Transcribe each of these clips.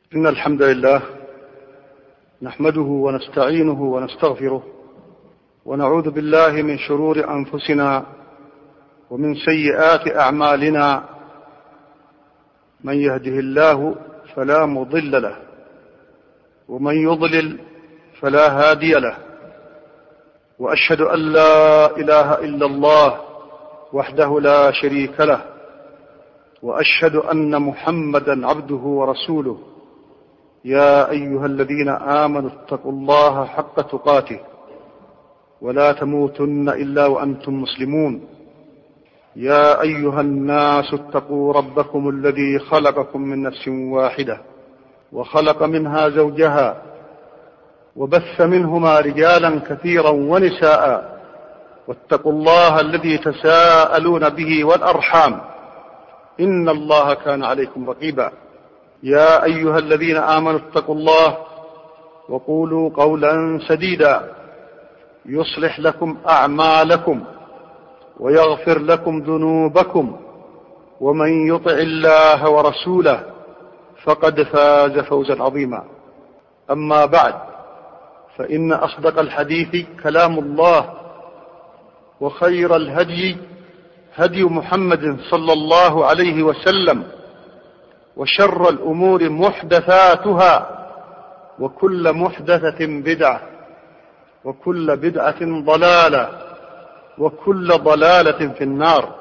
إن الحمد لله نحمده ونستعينه ونستغفره ونعوذ بالله من شرور أنفسنا ومن سيئات أعمالنا. من يهده الله فلا مضل له ومن يضلل فلا هادي له، وأشهد أن لا إله إلا الله وحده لا شريك له، وأشهد أن محمدا عبده ورسوله. يا أيها الذين آمنوا اتقوا الله حق تقاته ولا تموتن إلا وأنتم مسلمون. يا أيها الناس اتقوا ربكم الذي خلقكم من نفس واحدة وخلق منها زوجها وبث منهما رجالا كثيرا ونساء، واتقوا الله الذي تساءلون به والأرحام إن الله كان عليكم رقيبا. يا أيها الذين آمنوا اتقوا الله وقولوا قولا سديدا يصلح لكم أعمالكم ويغفر لكم ذنوبكم، ومن يطع الله ورسوله فقد فاز فوزا عظيما. أما بعد، فإن أصدق الحديث كلام الله، وخير الهدي هدي محمد صلى الله عليه وسلم، وشر الأمور محدثاتها، وكل محدثة بدعة، وكل بدعة ضلالة، وكل ضلالة في النار.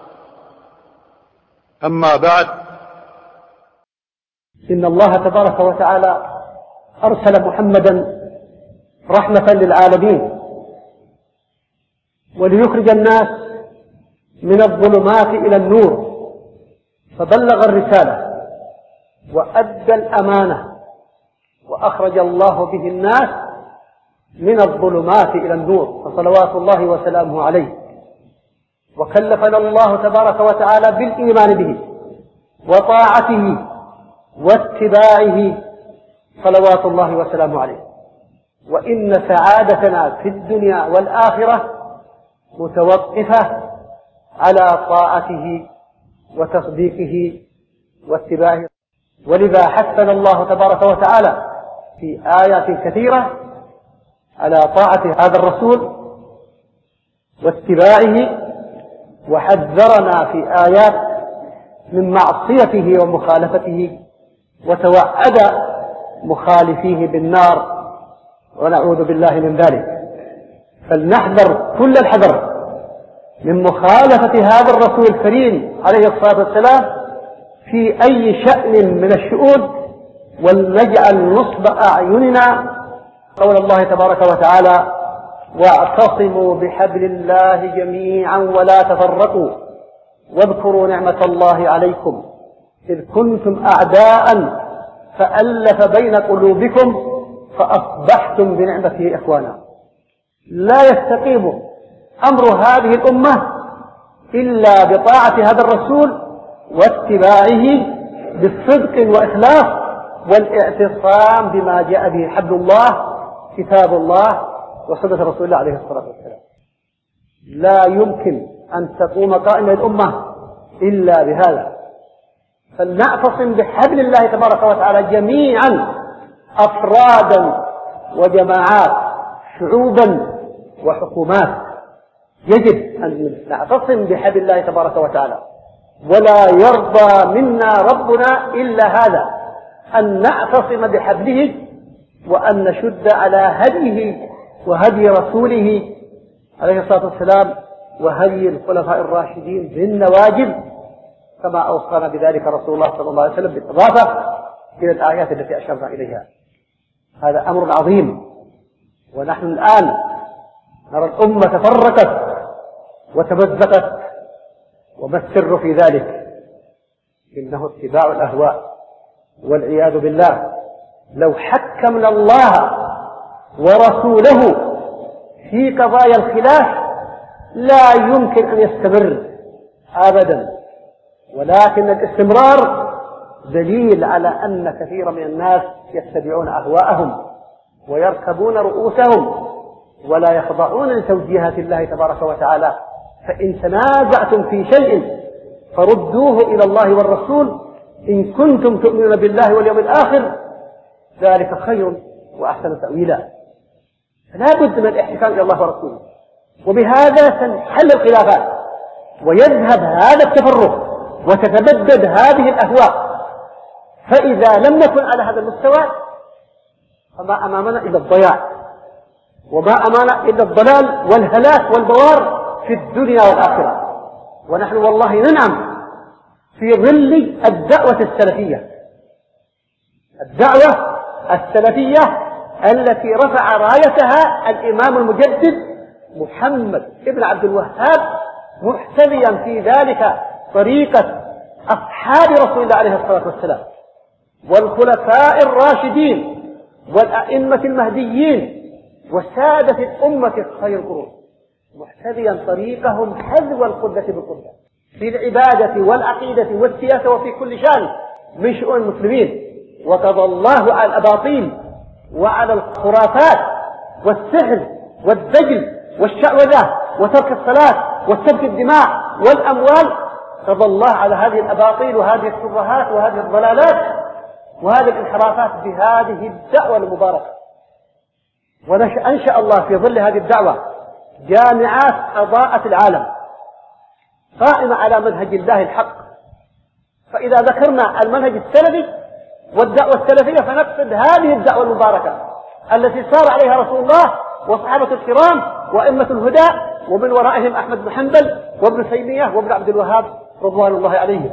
أما بعد، إن الله تبارك وتعالى أرسل محمدا رحمة للعالمين وليخرج الناس من الظلمات إلى النور، فبلغ الرسالة وأدى الأمانة، وأخرج الله به الناس من الظلمات إلى النور، فصلوات الله وسلامه عليه. وكلفنا الله تبارك وتعالى بالإيمان به وطاعته واتباعه صلوات الله وسلامه عليه. وإن سعادتنا في الدنيا والآخرة متوقفة على طاعته وتصديقه واتباعه. ولذا حثنا الله تبارك وتعالى في آيات كثيرة على طاعة هذا الرسول واتباعه، وحذرنا في آيات من معصيته ومخالفته، وتوعد مخالفيه بالنار، ونعوذ بالله من ذلك. فلنحذر كل الحذر من مخالفة هذا الرسول الكريم عليه الصلاة والسلام في أي شأن من الشؤون، ولنجعل نصب أعيننا قول الله تبارك وتعالى: واعتصموا بحبل الله جميعا ولا تفرقوا واذكروا نعمة الله عليكم إذ كنتم أعداء فألف بين قلوبكم فأصبحتم بنعمته إخوانا. لا يستقيم أمر هذه الأمة إلا بطاعة هذا الرسول واتباعه بالصدق وإخلاص والاعتصام بما جاء به حبل الله كتاب الله وسنة رسول الله عليه الصلاة والسلام. لا يمكن أن تقوم قائمة الأمة إلا بهذا. فلنعتصم بحبل الله تبارك وتعالى جميعا، أفرادا وجماعات، شعوبا وحكومات. يجب أن نعتصم بحبل الله تبارك وتعالى، ولا يرضى منا ربنا إلا هذا، أن نعتصم بحبله وأن نشد على هديه وهدي رسوله عليه الصلاة والسلام وهدي الخلفاء الراشدين بالنواجذ، كما أوصانا بذلك رسول الله صلى الله عليه وسلم، بالإضافة إلى الآيات التي أشرنا إليها. هذا أمر عظيم. ونحن الآن نرى الأمة تفرقت وتمزقت، وما السر في ذلك؟ إنه اتباع الأهواء والعياذ بالله. لو حكمنا الله ورسوله في قضايا الخلاف لا يمكن أن يستمر أبدا، ولكن الاستمرار دليل على أن كثير من الناس يتبعون أهواءهم ويركبون رؤوسهم ولا يخضعون لتوجيهات الله تبارك وتعالى. فإن تنازعتم في شيء فردوه إلى الله والرسول إن كنتم تؤمنون بالله واليوم الآخر ذلك خير وأحسن تأويلا. فلا بد من الاحتكام إلى الله ورسوله، وبهذا تنحل الخلافات ويذهب هذا التفرق وتتبدد هذه الأهواء. فإذا لم نكن على هذا المستوى فما أمامنا إلا الضياع، وما أمامنا إلا الضلال والهلاك والبوار في الدنيا والآخرة. ونحن والله ننعم في ظل الدعوة السلفية، الدعوة السلفية التي رفع رايتها الإمام المجدد محمد ابن عبد الوهاب، محتذيا في ذلك طريقة أصحاب رسول الله عليه الصلاة والسلام والخلفاء الراشدين والأئمة المهديين وسادة الأمة خير القرون، محتذيا طريقهم حذو القدة بالقدة في العبادة والعقيدة والسياسة وفي كل شأن من شؤون المسلمين. وقضى الله على الأباطيل وعلى الخرافات والسحر والدجل والشعوذة وترك الصلاة وسفك الدماء والأموال، قضى الله على هذه الأباطيل وهذه الشبهات وهذه الضلالات وهذه الانحرافات بهذه الدعوة المباركة. وأنشأ الله في ظل هذه الدعوة جامعات أضاءت العالم قائمة على منهج الله الحق. فإذا ذكرنا المنهج السلفي والدعوة السلفية فنقصد هذه الدعوة المباركة التي سار عليها رسول الله وصحابة الكرام وأئمة الهدى، ومن ورائهم أحمد بن حنبل وابن تيمية وابن عبد الوهاب رضوان الله عليهم.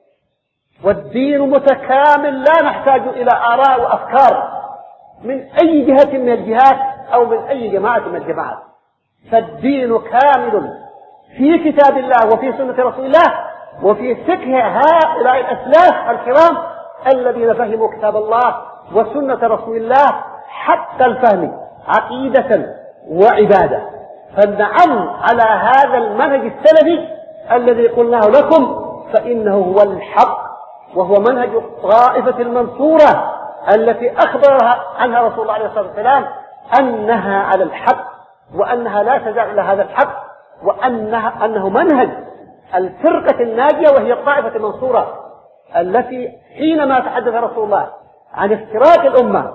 والدين متكامل، لا نحتاج إلى آراء وأفكار من أي جهة من الجهات أو من أي جماعة من الجماعات، فالدين كامل في كتاب الله وفي سنة رسول الله وفي فقه هؤلاء الأسلاف الكرام الذين فهموا كتاب الله وسنة رسول الله حتى الفهم عقيدة وعبادة. فالنعم على هذا المنهج السلفي الذي قلناه لكم فإنه هو الحق، وهو منهج الطائفة المنصورة التي أخبرها عنها رسول الله عليه الصلاة والسلام أنها على الحق وأنها لا تزال على هذا الحق، وأنه منهج الفرقة الناجية وهي الطائفة المنصورة التي حينما تحدث رسول الله عن افتراق الأمة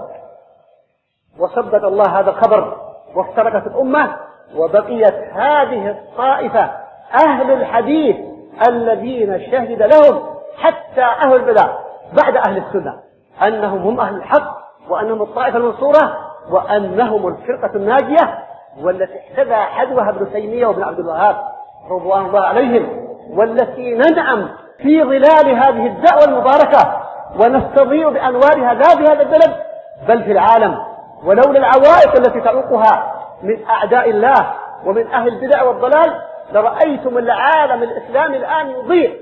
وصدق الله هذا الخبر وافترقت الأمة وبقيت هذه الطائفة أهل الحديث الذين شهد لهم حتى أهل البدع بعد أهل السنة أنهم هم أهل الحق وأنهم الطائفة المنصورة وأنهم الفرقة الناجية، والتي احتذى حذوها ابن تيمية وابن عبد الوهاب رضوان الله عليهم، والتي ندعم في ظلال هذه الدعوة المباركة ونستضيء بأنوارها لا في هذا البلد بل في العالم. ولولا العوائق التي تعوقها من أعداء الله ومن أهل البدع والضلال لرأيتم العالم الإسلامي الآن يضيء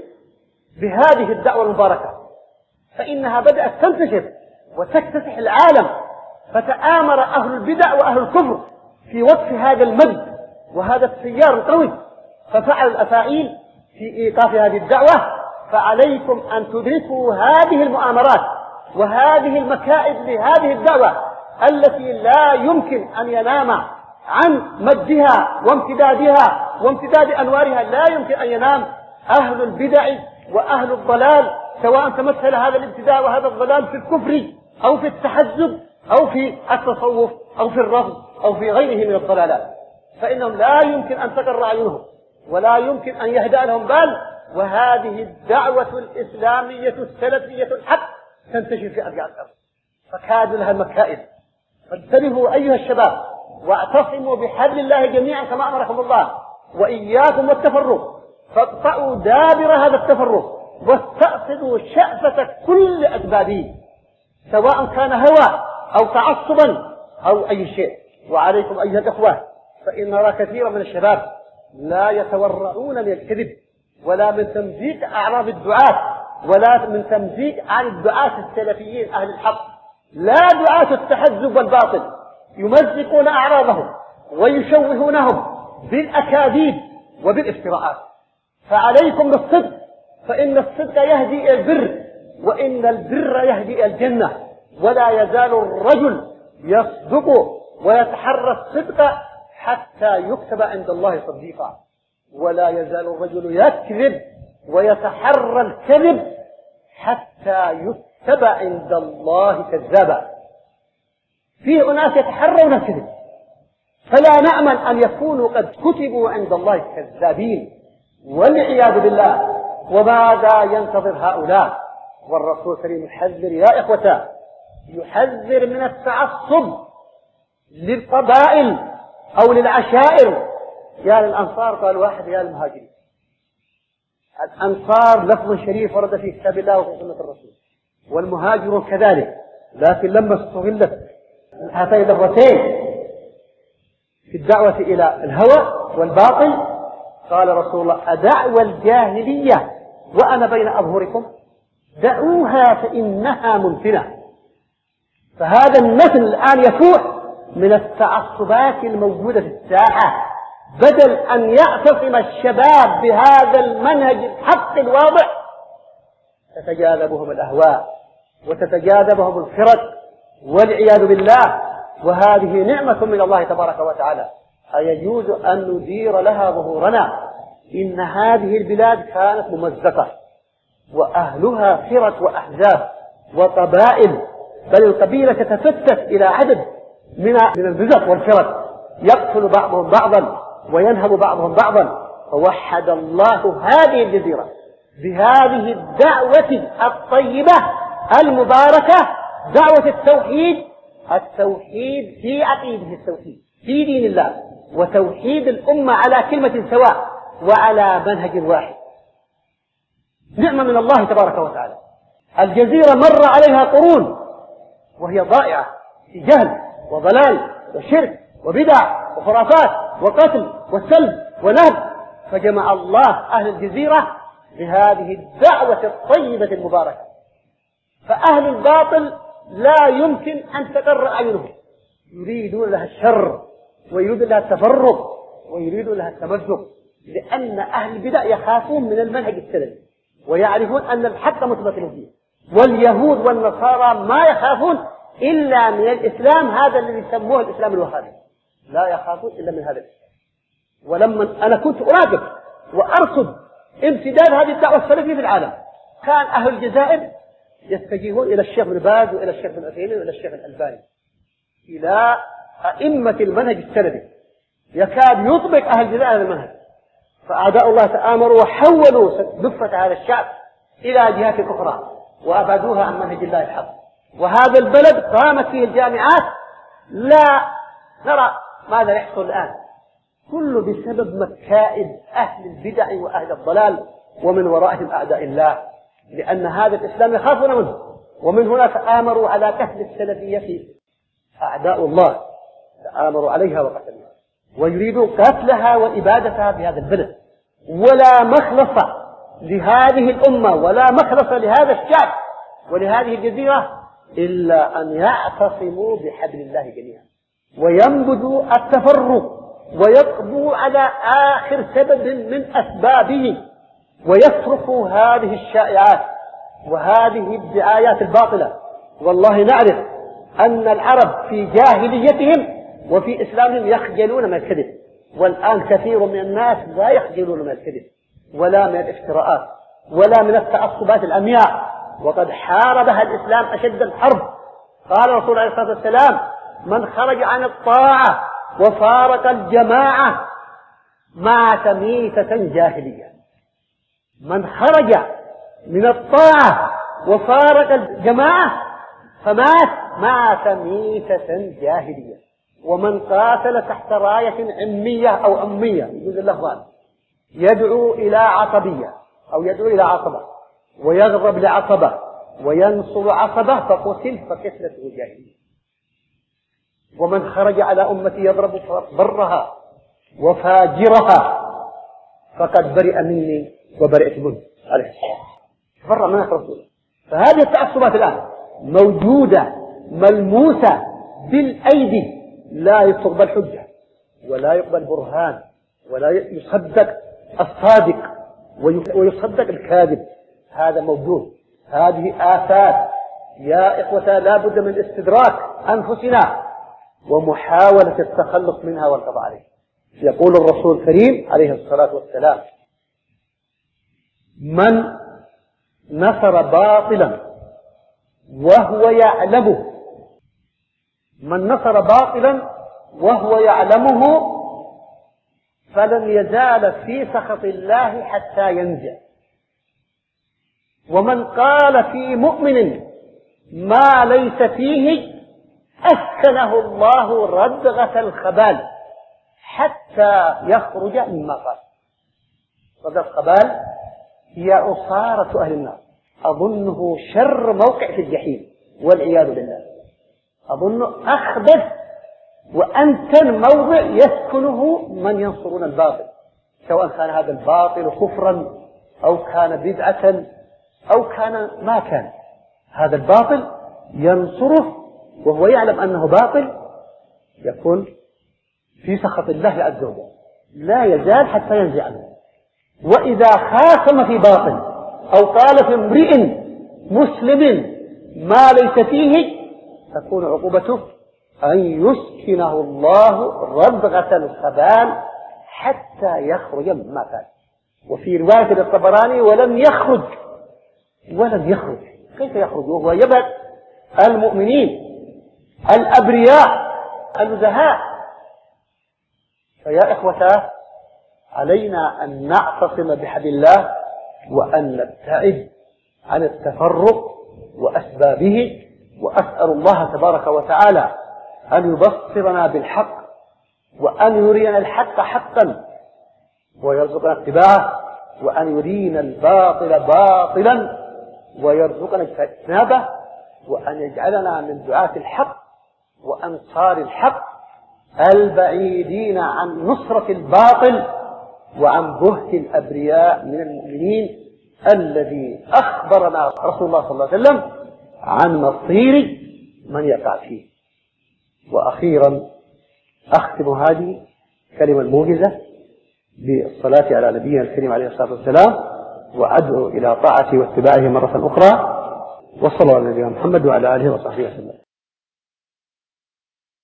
بهذه الدعوة المباركة، فإنها بدأت تنتشر وتكتسح العالم، فتآمر أهل البدع وأهل الكفر في وقف هذا المد وهذا التيار القوي ففعل الأفاعيل في إيقاف هذه الدعوة. فعليكم أن تدركوا هذه المؤامرات وهذه المكائد لهذه الدعوة التي لا يمكن أن ينام عن مدها وامتدادها وامتداد أنوارها، لا يمكن أن ينام أهل البدع وأهل الضلال، سواء تمثل هذا الابتداء وهذا الضلال في الكفر أو في التحزب أو في التصوف أو في الرفض أو في غيره من الضلالات، فإنهم لا يمكن أن تقر أعينهم ولا يمكن أن يهدأ لهم بال. وهذه الدعوة الإسلامية السلفية الحق تنتشر في أرجاء الأرض فكاد لها المكائد. فانتبهوا أيها الشباب واعتصموا بحبل الله جميعا كما أمركم الله، وإياكم والتفرق، فاقطعوا دابر هذا التفرق واستأصلوا شأفة كل أسبابه سواء كان هوى أو تعصبا أو أي شيء. وعليكم أيها الأخوة، فإن نرى كثيرا من الشباب لا يتورعون من الكذب ولا من تمزيق أعراض الدعاة ولا من تمزيق عن الدعاة السلفيين أهل الحق، لا دعاة التحزب والباطل يمزقون أعراضهم ويشوهونهم بالأكاذيب وبالافتراءات. فعليكم بالصدق، فإن الصدق يهدي إلى البر وإن البر يهدي إلى الجنة، ولا يزال الرجل يصدق ويتحرى الصدق حتى يكتب عند الله صديقا، ولا يزال الرجل يكذب ويتحرى الكذب حتى يكتب عند الله كذابا. فيه أناس يتحرون الكذب، فلا نأمل أن يكونوا قد كتبوا عند الله كذابين والعياذ بالله. وماذا ينتظر هؤلاء؟ والرسول الكريم يحذر يا إخوة، يحذر من التعصب للقبائل أو للعشائر. يا للأنصار قال واحد يا للمهاجرين. الأنصار لفظ شريف ورد في كتاب الله وفي سنة الرسول، والمهاجرون كذلك، لكن لما استغلت هاتين اللفظتين في الدعوة إلى الهوى والباطل قال رسول الله: أدعوى الجاهلية وأنا بين أظهركم دعوها فإنها منتنة. فهذا النسل الآن يفوح من التعصبات الموجودة في الساحة، بدل أن يعتصم الشباب بهذا المنهج الحق الواضح تتجاذبهم الأهواء وتتجاذبهم الفرق والعياذ بالله. وهذه نعمة من الله تبارك وتعالى، أيجوز أن ندير لها ظهورنا؟ إن هذه البلاد كانت ممزقة وأهلها فرق وأحزاب وقبائل، بل القبيلة تتفتت إلى عدد من البزق والفرق، يقتل بعضهم بعضا وينهب بعضهم بعضا. فوحد الله هذه الجزيرة بهذه الدعوة الطيبة المباركة، دعوة التوحيد في عقيدة التوحيد في دين الله، وتوحيد الأمة على كلمة سواء وعلى منهج واحد. نعمة من الله تبارك وتعالى. الجزيرة مر عليها قرون وهي ضائعة في جهل وضلال وشرك وبدع وخرافات وقتل وسلب ونهب، فجمع الله أهل الجزيرة بهذه الدعوة الطيبة المباركة. فأهل الباطل لا يمكن أن تقر أعينهم، يريدون لها الشر ويريدون لها التفرق ويريدون لها التمزق، لأن أهل البدع يخافون من المنهج السلفي ويعرفون أن الحق متمثل فيه. واليهود والنصارى ما يخافون إلا من الإسلام، هذا الذي يسموه الإسلام الوهابي، لا يخافون إلا من هذا الإسلام. ولما أنا كنت أراقب وأرصد امتداد هذه الدعوة السلفية في العالم، كان أهل الجزائر يتجهون إلى الشيخ بن باز وإلى الشيخ بن عثيمين وإلى الشيخ الألباني، إلى أئمة المنهج السلفي، يكاد يطبق أهل الجزائر هذا المنهج. فأعداء الله تآمروا وحولوا دفة هذا الشعب إلى جهات أخرى وأبعدوها عن منهج الله الحق. وهذا البلد قامت فيه الجامعات، لا نرى ماذا يحصل الآن، كله بسبب مكائد أهل البدع وأهل الضلال ومن ورائهم أعداء الله، لأن هذا الإسلام يخافون منه. ومن هنا تآمروا على قتل السلفية، أعداء الله تآمروا عليها وقتلوها ويريدوا قتلها وإبادتها في هذا البلد. ولا مخلص لهذه الأمة ولا مخلص لهذا الشعب ولهذه الجزيرة إلا أن يعتصموا بحبل الله جميعا وينبذوا التفرق ويقضوا على آخر سبب من أسبابه ويتركوا هذه الشائعات وهذه الدعايات الباطلة. والله نعرف أن العرب في جاهليتهم وفي إسلامهم يخجلون من الكذب، والآن كثير من الناس لا يخجلون من الكذب ولا من الافتراءات ولا من التعصبات العمياء، وقد حاربها الإسلام أشد الحرب. قال الرسول عليه الصلاة والسلام: من خرج عن الطاعة وفارق الجماعة مات ميتة جاهلية. من خرج من الطاعة وفارق الجماعة مات ميتة جاهلية. ومن قاتل تحت راية عمية أو أمية يجوز اللفظان، يدعو إلى عصبية أو يدعو إلى عصبة ويغضب لعصبة وينصر عصبة فقتل فقتلته جاهلية. ومن خرج على أمتي يضرب برها وفاجرها فقد برئ مني وبرئت منه عليه السلام، فرع منك رسول. فهذه التعصبات الآن موجودة ملموسة بالأيدي، لا يقبل حجة ولا يقبل برهان ولا يصدق الصادق ويصدق الكاذب، هذا موجود. هذه آفات يا إخوة لا بد من استدراك أنفسنا ومحاولة التخلص منها والقضاء عليها. يقول الرسول الكريم عليه الصلاة والسلام: من نصر باطلا وهو يعلمه من نصر باطلا وهو يعلمه فلن يزال في سخط الله حتى ينزع. ومن قال في مؤمن ما ليس فيه أسكنه الله ردغة الخبال حتى يخرج مما قال. ردغة الخبال هي عصارة أهل النار، أظنه شر موقع في الجحيم والعياذ بالله، أظنه أخبث وأنتن موضع يسكنه من ينصرون الباطل، سواء كان هذا الباطل كفرا أو كان بدعة أو كان ما كان. هذا الباطل ينصره وهو يعلم أنه باطل، يكون في سخط الله عز وجل لا يزال حتى ينزع عنه. وإذا خاصم في باطل أو قال في امرئ مسلم ما ليس فيه تكون عقوبته أن يسكنه الله ردغة الخبال حتى يخرج مما كان. وفي رواية للطبراني ولم يخرج. كيف يخرج وهو يبعد المؤمنين الأبرياء النزهاء؟ فيا إخوتاه، علينا أن نعتصم بحبل الله وأن نبتعد عن التفرق وأسبابه. وأسأل الله تبارك وتعالى أن يبصرنا بالحق وأن يرينا الحق حقا ويرزقنا اتباعه، وأن يرينا الباطل باطلا ويرزقنا اجتنابه، وأن يجعلنا من دعاة الحق وأنصار الحق البعيدين عن نصرة الباطل وعن بهت الأبرياء من المؤمنين الذي أخبرنا رسول الله صلى الله عليه وسلم عن مصير من يقع فيه. وأخيرا أختم هذه كلمة الموجزة بالصلاة على نبينا الكريم عليه الصلاة والسلام، وأدعو إلى طاعته واتباعه مرة أخرى، وصلى الله على نبينا محمد وعلى آله وصحبه وسلم.